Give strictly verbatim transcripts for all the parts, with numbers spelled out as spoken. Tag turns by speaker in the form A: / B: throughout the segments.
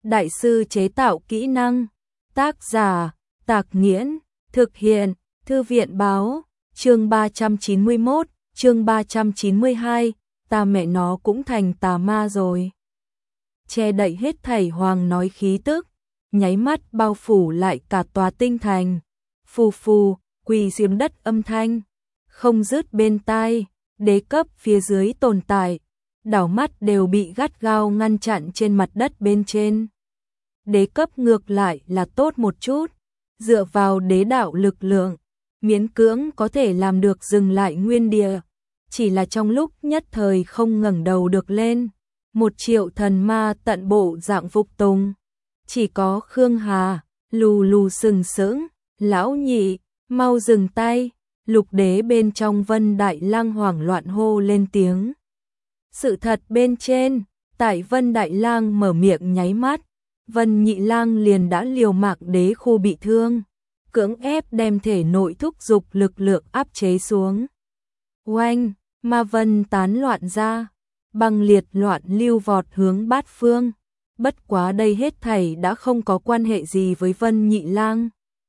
A: đại sư chế tạo kỹ năng. Tác giả, Tạc Nghiễn, thực hiện, Thư viện báo, chương ba trăm chín mươi mốt, chương ba trăm chín mươi hai, ta mẹ nó cũng thành tà ma rồi. Che đậy hết thảy Hoàng nói khí tức, nháy mắt bao phủ lại cả tòa tinh thành. Phù phù, quỳ diếm đất âm thanh, không dứt bên tai, đế cấp phía dưới tồn tại, đảo mắt đều bị gắt gao ngăn chặn trên mặt đất bên trên. Đế cấp ngược lại là tốt một chút, dựa vào đế đạo lực lượng, miễn cưỡng có thể làm được dừng lại nguyên địa, chỉ là trong lúc nhất thời không ngẩng đầu được lên. Một triệu thần ma tận bộ dạng phục tùng, chỉ có Khương Hà lù lù sừng sững. Lão nhị, mau dừng tay. Lục đế bên trong Vân Đại Lang hoảng loạn hô lên tiếng. Sự thật bên trên, tại Vân Đại Lang mở miệng nháy mắt, Vân Nhị Lang liền đã liều mạng đế khu bị thương, cưỡng ép đem thể nội thúc dục lực lượng áp chế xuống. Oanh, ma vân tán loạn ra, băng liệt loạn lưu vọt hướng bát phương. Bất quá đây hết thảy đã không có quan hệ gì với Vân Nhị Lang.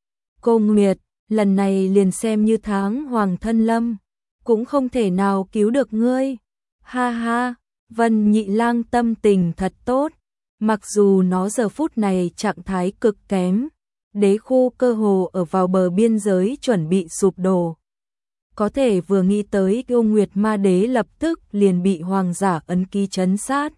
A: Cô Nguyệt, lần này liền xem như tháng hoàng thân lâm, cũng không thể nào cứu được ngươi. Ha ha, Vân Nhị Lang tâm tình thật tốt, mặc dù nó giờ phút này trạng thái cực kém, đế khu cơ hồ ở vào bờ biên giới chuẩn bị sụp đổ. Có thể vừa nghĩ tới yêu Nguyệt Ma Đế lập tức liền bị hoàng giả ấn ký trấn sát.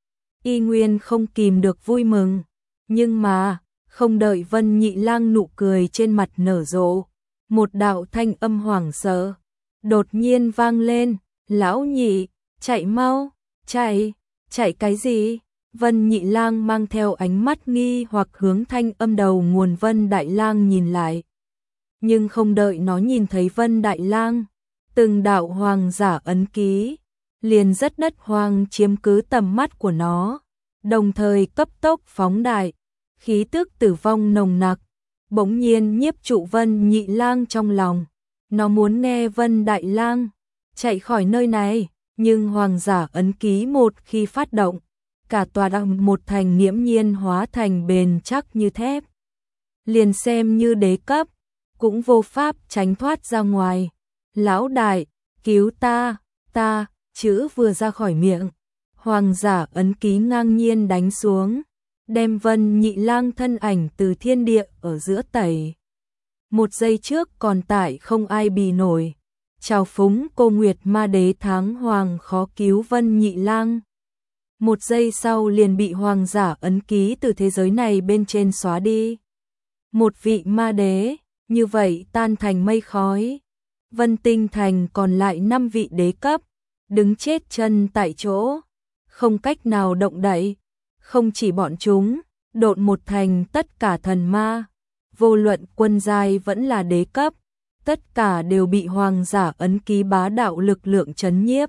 A: Y nguyên không kìm được vui mừng, nhưng mà, không đợi Vân Nhị Lang nụ cười trên mặt nở rộ, một đạo thanh âm hoảng sợ đột nhiên vang lên, lão nhị, chạy mau, chạy, chạy cái gì? Vân Nhị Lang mang theo ánh mắt nghi hoặc hướng thanh âm đầu nguồn Vân Đại Lang nhìn lại. Nhưng không đợi nó nhìn thấy Vân Đại Lang, từng đạo hoàng giả ấn ký liền rất đất hoang chiếm cứ tầm mắt của nó, đồng thời cấp tốc phóng đại, khí tức tử vong nồng nặc, bỗng nhiên nhiếp trụ Vân Nhị Lang trong lòng. Nó muốn nghe Vân Đại Lang chạy khỏi nơi này, nhưng hoàng giả ấn ký một khi phát động, cả tòa đằng một thành nghiễm nhiên hóa thành bền chắc như thép. Liền xem như đế cấp, cũng vô pháp tránh thoát ra ngoài. Lão đại, cứu ta, ta, chữ vừa ra khỏi miệng, hoàng giả ấn ký ngang nhiên đánh xuống, đem Vân Nhị Lang thân ảnh từ thiên địa ở giữa tẩy. Một giây trước còn tại không ai bì nổi, chào phúng cô Nguyệt Ma Đế tháng hoàng khó cứu Vân Nhị Lang. Một giây sau liền bị hoàng giả ấn ký từ thế giới này bên trên xóa đi. Một vị ma đế, như vậy tan thành mây khói. Vân Tinh Thành còn lại năm vị đế cấp, đứng chết chân tại chỗ, không cách nào động đậy. Không chỉ bọn chúng, độn một thành tất cả thần ma, vô luận quân giai vẫn là đế cấp, tất cả đều bị hoàng giả ấn ký bá đạo lực lượng trấn nhiếp.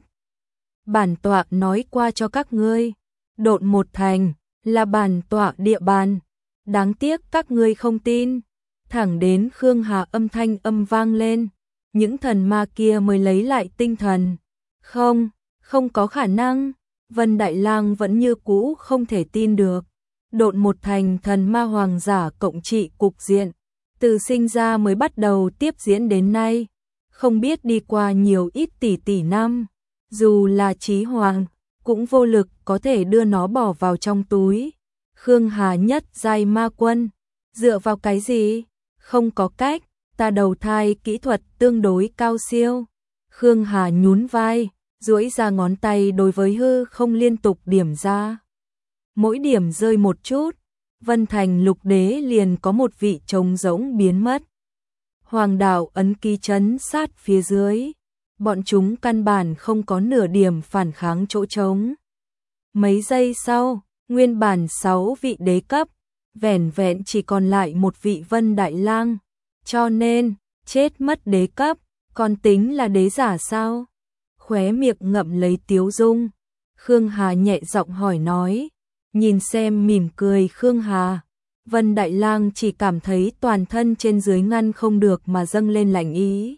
A: Bản tọa nói qua cho các ngươi, độn một thành là bản tọa địa bàn, đáng tiếc các ngươi không tin. Thẳng đến Khương Hà âm thanh âm vang lên, những thần ma kia mới lấy lại tinh thần. Không, không có khả năng. Vân Đại Lang vẫn như cũ không thể tin được. Độn một thành thần ma hoàng giả cộng trị cục diện, từ sinh ra mới bắt đầu tiếp diễn đến nay, không biết đi qua nhiều ít tỷ tỷ năm, dù là Chí Hoàng cũng vô lực có thể đưa nó bỏ vào trong túi. Khương Hà nhất giai ma quân, dựa vào cái gì? Không có cách, ta đầu thai kỹ thuật tương đối cao siêu. Khương Hà nhún vai, duỗi ra ngón tay đối với hư không liên tục điểm ra. Mỗi điểm rơi một chút, Vân Thành lục đế liền có một vị trống rỗng biến mất. Hoàng đạo ấn ký trấn sát phía dưới, bọn chúng căn bản không có nửa điểm phản kháng chỗ trống. Mấy giây sau, nguyên bản sáu vị đế cấp, vẻn vẹn chỉ còn lại một vị Vân Đại Lang, cho nên, chết mất đế cấp, còn tính là đế giả sao? Khóe miệng ngậm lấy tiếu dung, Khương Hà nhẹ giọng hỏi nói, nhìn xem mỉm cười Khương Hà, Vân Đại Lang chỉ cảm thấy toàn thân trên dưới ngăn không được mà dâng lên lạnh ý.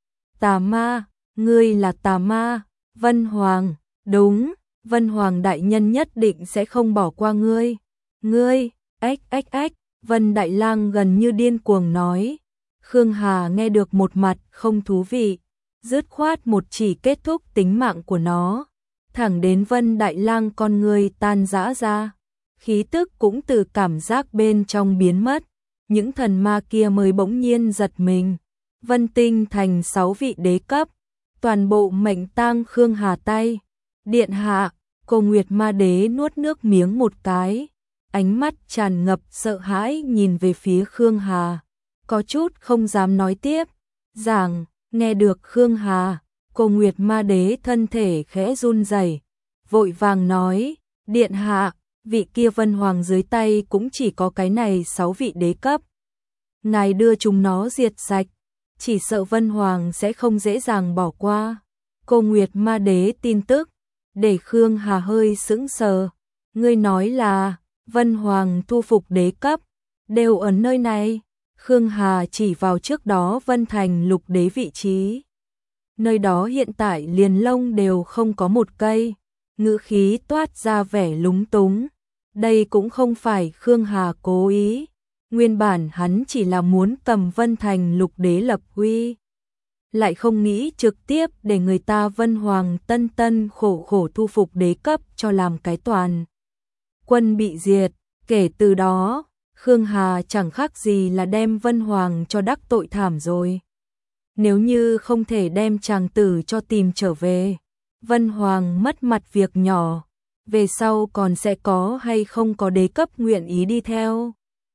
A: Tà ma, ngươi là tà ma, Vân Hoàng, đúng, Vân Hoàng đại nhân nhất định sẽ không bỏ qua ngươi. Ngươi, ách ách ách, Vân Đại Lang gần như điên cuồng nói. Khương Hà nghe được một mặt không thú vị, dứt khoát một chỉ kết thúc tính mạng của nó, thẳng đến Vân Đại Lang con người tan rã ra, khí tức cũng từ cảm giác bên trong biến mất, những thần ma kia mới bỗng nhiên giật mình. Vân Tinh thành sáu vị đế cấp, toàn bộ mệnh tang Khương Hà tay. Điện hạ, Cô Nguyệt Ma Đế nuốt nước miếng một cái, ánh mắt tràn ngập sợ hãi nhìn về phía Khương Hà, có chút không dám nói tiếp. Giảng, nghe được Khương Hà, Cô Nguyệt Ma Đế thân thể khẽ run rẩy, vội vàng nói, điện hạ, vị kia Vân Hoàng dưới tay cũng chỉ có cái này sáu vị đế cấp. Ngài đưa chúng nó diệt sạch, chỉ sợ Vân Hoàng sẽ không dễ dàng bỏ qua. Cô Nguyệt Ma Đế tin tức, để Khương Hà hơi sững sờ. Ngươi nói là, Vân Hoàng thu phục đế cấp, đều ở nơi này. Khương Hà chỉ vào trước đó Vân Thành lục đế vị trí. Nơi đó hiện tại liền lông đều không có một cây, ngữ khí toát ra vẻ lúng túng. Đây cũng không phải Khương Hà cố ý, nguyên bản hắn chỉ là muốn cầm Vân Thành lục đế lập uy, lại không nghĩ trực tiếp để người ta Vân Hoàng tân tân khổ khổ thu phục đế cấp cho làm cái toàn. Quân bị diệt, kể từ đó, Khương Hà chẳng khác gì là đem Vân Hoàng cho đắc tội thảm rồi. Nếu như không thể đem chàng tử cho tìm trở về, Vân Hoàng mất mặt việc nhỏ, về sau còn sẽ có hay không có đế cấp nguyện ý đi theo,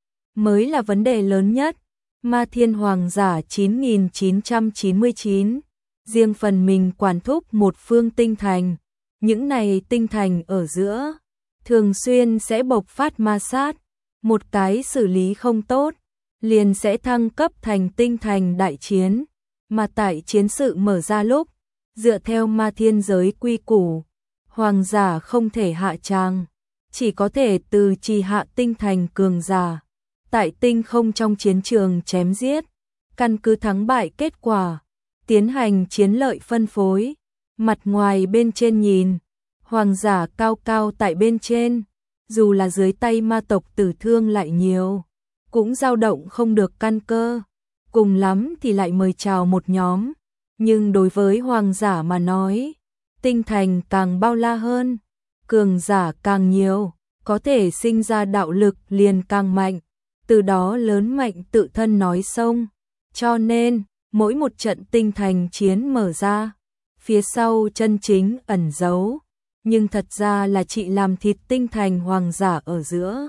A: mới là vấn đề lớn nhất. Ma Thiên Hoàng giả chín nghìn chín trăm chín mươi chín, riêng phần mình quản thúc một phương tinh thành, những này tinh thành ở giữa, thường xuyên sẽ bộc phát ma sát, một cái xử lý không tốt, liền sẽ thăng cấp thành tinh thành đại chiến, mà tại chiến sự mở ra lúc, dựa theo ma thiên giới quy củ, hoàng giả không thể hạ tràng, chỉ có thể từ trì hạ tinh thành cường giả, tại tinh không trong chiến trường chém giết, căn cứ thắng bại kết quả, tiến hành chiến lợi phân phối, mặt ngoài bên trên nhìn, hoàng giả cao cao tại bên trên, dù là dưới tay ma tộc tử thương lại nhiều, cũng dao động không được căn cơ, cùng lắm thì lại mời chào một nhóm, nhưng đối với hoàng giả mà nói, tinh thành càng bao la hơn, cường giả càng nhiều, có thể sinh ra đạo lực liền càng mạnh, từ đó lớn mạnh tự thân nói sông, cho nên, mỗi một trận tinh thành chiến mở ra, phía sau chân chính ẩn giấu, nhưng thật ra là chị làm thịt tinh thành hoàng giả ở giữa.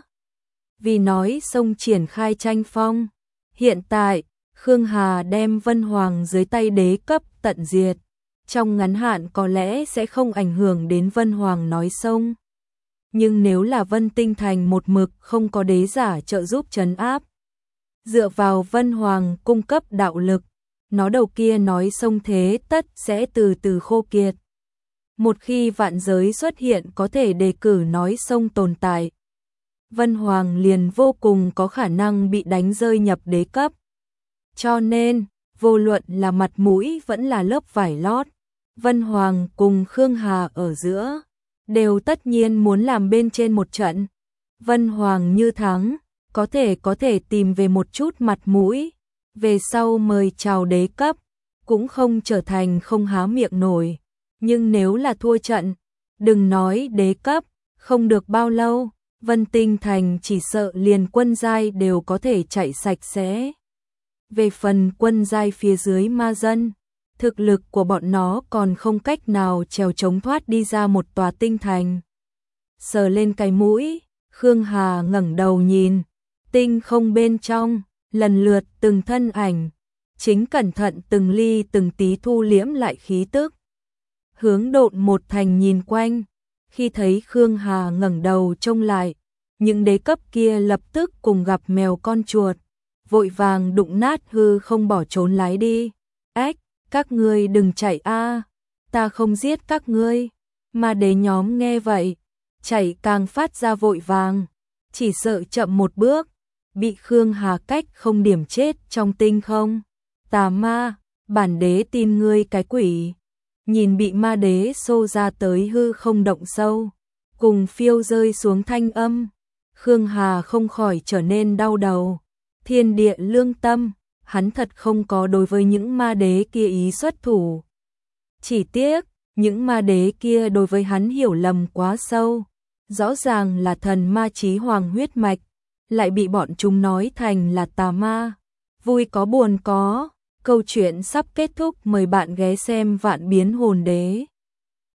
A: Vì nói sông triển khai tranh phong, hiện tại, Khương Hà đem Vân Hoàng dưới tay đế cấp tận diệt, trong ngắn hạn có lẽ sẽ không ảnh hưởng đến Vân Hoàng nói sông. Nhưng nếu là Vân Tinh Thành một mực không có đế giả trợ giúp trấn áp, dựa vào Vân Hoàng cung cấp đạo lực, nó đầu kia nói sông thế tất sẽ từ từ khô kiệt. Một khi vạn giới xuất hiện có thể đề cử nói sông tồn tại, Vân Hoàng liền vô cùng có khả năng bị đánh rơi nhập đế cấp. Cho nên, vô luận là mặt mũi vẫn là lớp vải lót, Vân Hoàng cùng Khương Hà ở giữa, đều tất nhiên muốn làm bên trên một trận. Vân Hoàng như thắng, có thể có thể tìm về một chút mặt mũi, về sau mời chào đế cấp, cũng không trở thành không há miệng nổi. Nhưng nếu là thua trận, đừng nói đế cấp, không được bao lâu, Vân Tinh Thành chỉ sợ liền quân giai đều có thể chạy sạch sẽ. Về phần quân giai phía dưới ma dân, thực lực của bọn nó còn không cách nào trèo chống thoát đi ra một tòa tinh thành. Sờ lên cái mũi, Khương Hà ngẩng đầu nhìn, tinh không bên trong, lần lượt từng thân ảnh, chính cẩn thận từng ly từng tí thu liễm lại khí tức. Hướng độn một thành nhìn quanh, khi thấy Khương Hà ngẩng đầu trông lại, những đế cấp kia lập tức cùng gặp mèo con chuột, vội vàng đụng nát hư không bỏ trốn lái đi. Ách, các ngươi đừng chạy a, ta không giết các ngươi. Mà đế nhóm nghe vậy, chạy càng phát ra vội vàng, chỉ sợ chậm một bước, bị Khương Hà cách không điểm chết trong tinh không. Tà ma, bản đế tin ngươi cái quỷ. Nhìn bị ma đế xô ra tới hư không động sâu, cùng phiêu rơi xuống thanh âm, Khương Hà không khỏi trở nên đau đầu. Thiên địa lương tâm, hắn thật không có đối với những ma đế kia ý xuất thủ. Chỉ tiếc, những ma đế kia đối với hắn hiểu lầm quá sâu. Rõ ràng là thần ma chí hoàng huyết mạch, lại bị bọn chúng nói thành là tà ma. Vui có buồn có, câu chuyện sắp kết thúc, mời bạn ghé xem Vạn Biến Hồn Đế.